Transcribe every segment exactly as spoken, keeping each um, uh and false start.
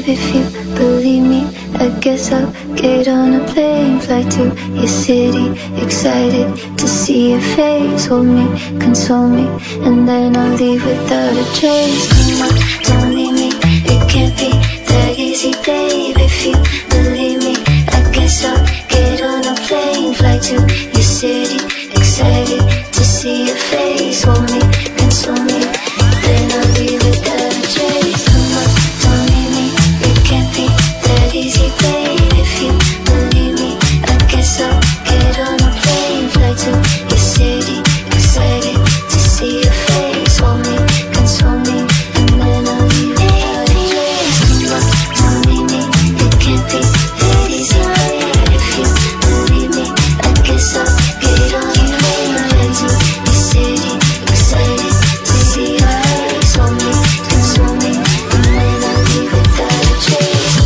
babe, if you believe me, I guess I'll get on a plane, fly to your city, excited to see your face. Hold me, console me, and then I'll leave without a trace. Come on, don't leave me, it can't be that easy, babe. If you believe me, I guess I'll get on a plane, fly to your city, excited to see your face. Hold me, console me, then I'll leave without a trace. Come on, don't leave me, it can't be that easy, babe. If you believe me, I guess I'll get on a plane, fly to your city, excited to see your face. Hold me, console me, and then I'll leave without a trace. Come on, don't leave me, it can't be that easy, babe. If you believe me, I guess I'll get on a plane, fly to your city, excited to see your face. Hold me, console me, and then I'll leave without a trace.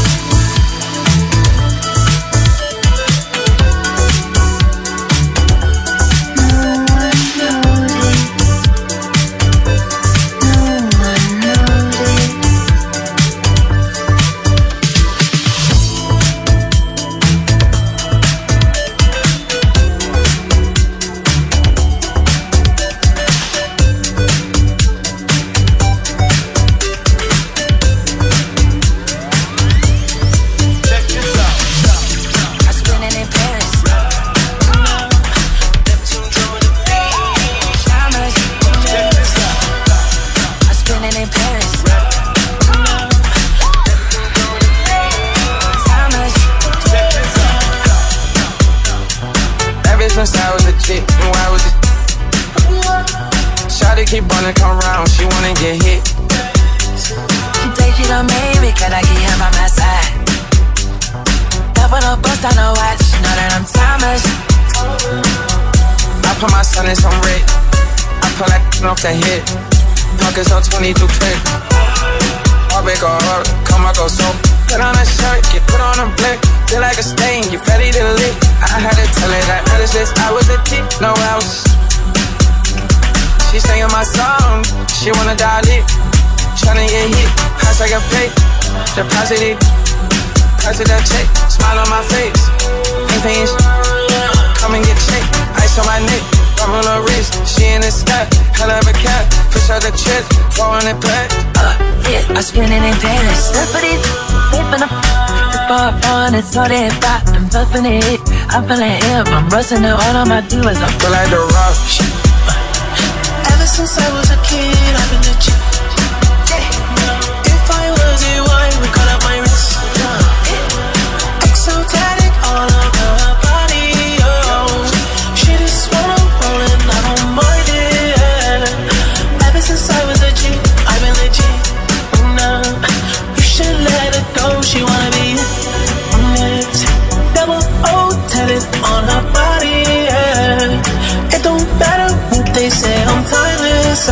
Since I was a chick, and why was it? Shawty keep wanna come round, she wanna get hit. She take it on me because I get him by my side. Up on a bust on a watch, know that I'm Thomas. I put my son in some red, I pull that off the hit. Pockets on twenty-two clip. All big or hard, come I go so. Put on a shirt, get put on a blick. Feel like a stain, you ready to lick. I had to tell her that notice this, I was a dick, no else. She singing my song, she wanna dial it. Tryna get hit, house like a pay. Deposit it, price of that check. Smile on my face, ain't paying sh- come and get checked. Ice on my neck, rub on her wrist. She in the sky, hell of a cat. Push out the trip, four hundred pack. Uh, yeah, I spend it in Paris. That's what it is. Flipping up, far on it's all that pop. I'm puffing it, I'm feeling hip. I'm rusting it, all I'ma do is I feel like the rush. Ever since I was a kid, I've been legit. If I was a wine, we cut up my wrist. Exotic all over her body, oh. She just wanna roll and I don't mind it. Ever since I was a G, I've been legit. No, you should let her go, she wanna be next. Double O tatted on her body, yeah. It don't matter what they say, I'm timeless,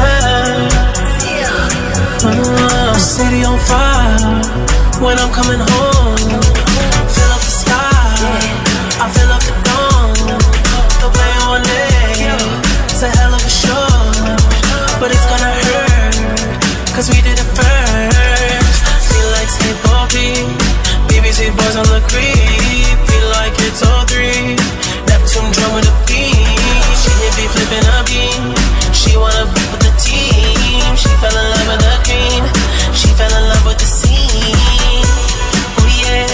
yeah. uh, City on fire, when I'm coming home. Fill up the sky, I fill up the dome. The way on it, it's a hell of a show. But it's gonna hurt, cause we did it first. Feel like Steve Bobby, B B C boys on the creep. Feel like it's all three, Neptune drum with a beat. She hit me flipping a beam. She wanna be with the team. She fell in love with the cream. She fell in love with the scene. Oh yeah,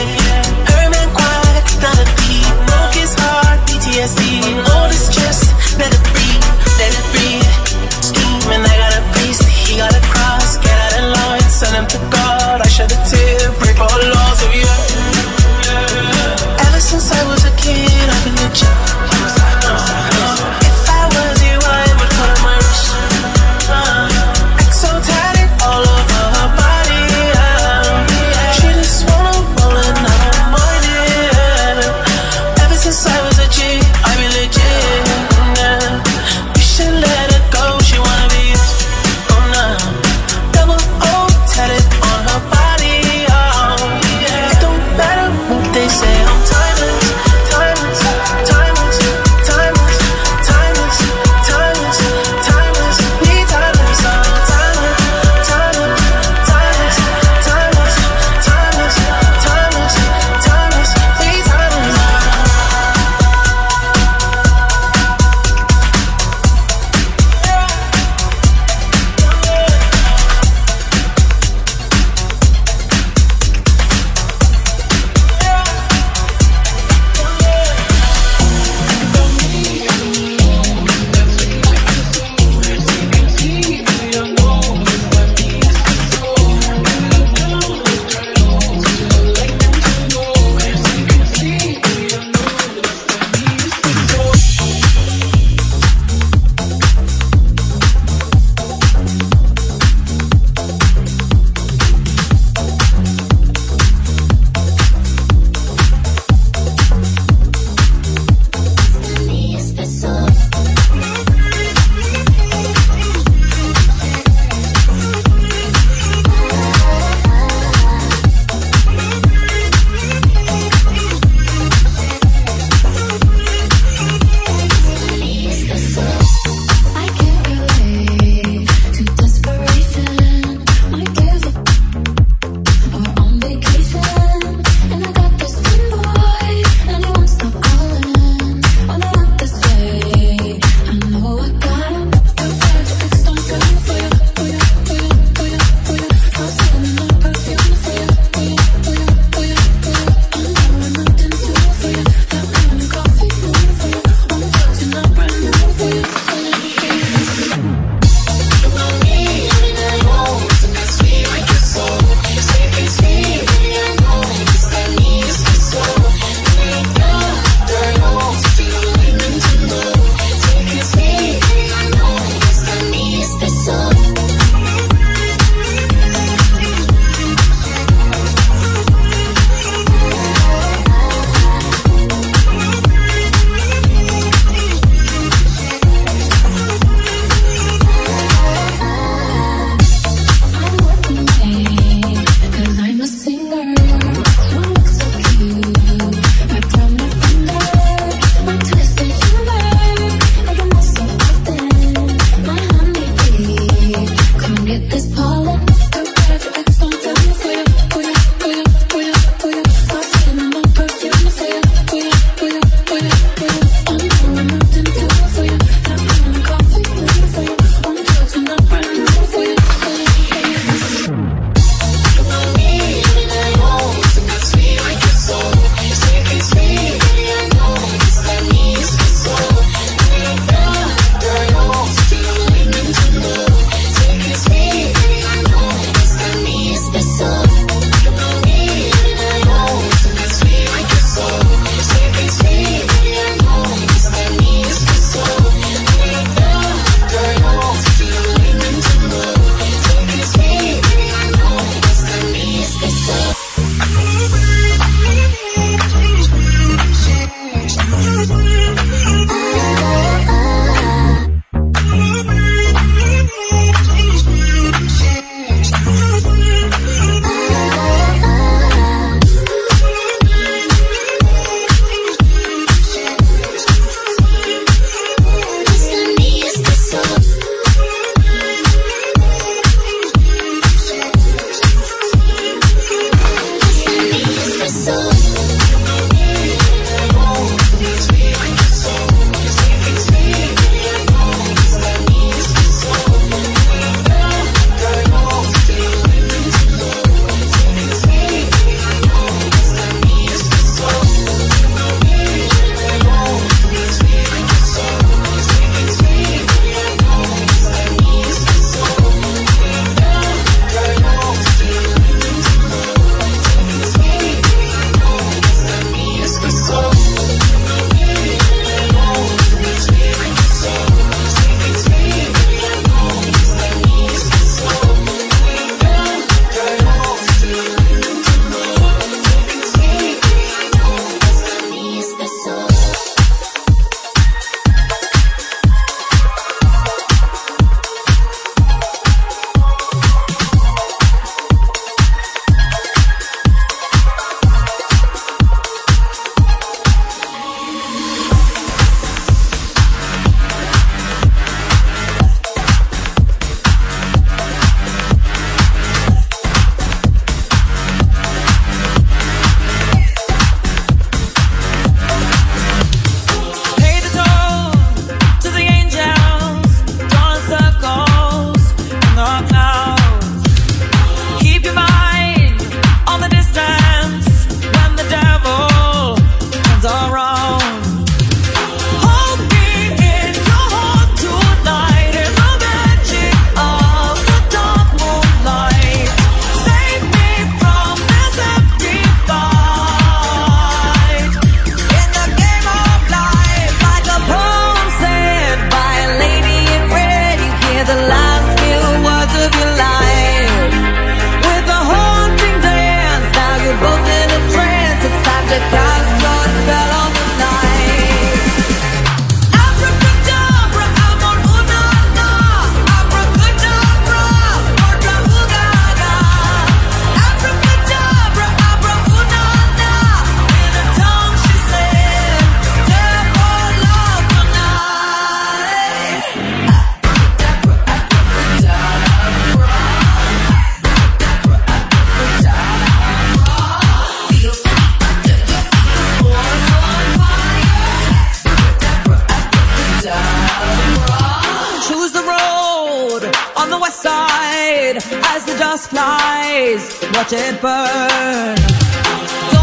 as the dust flies. Watch it burn.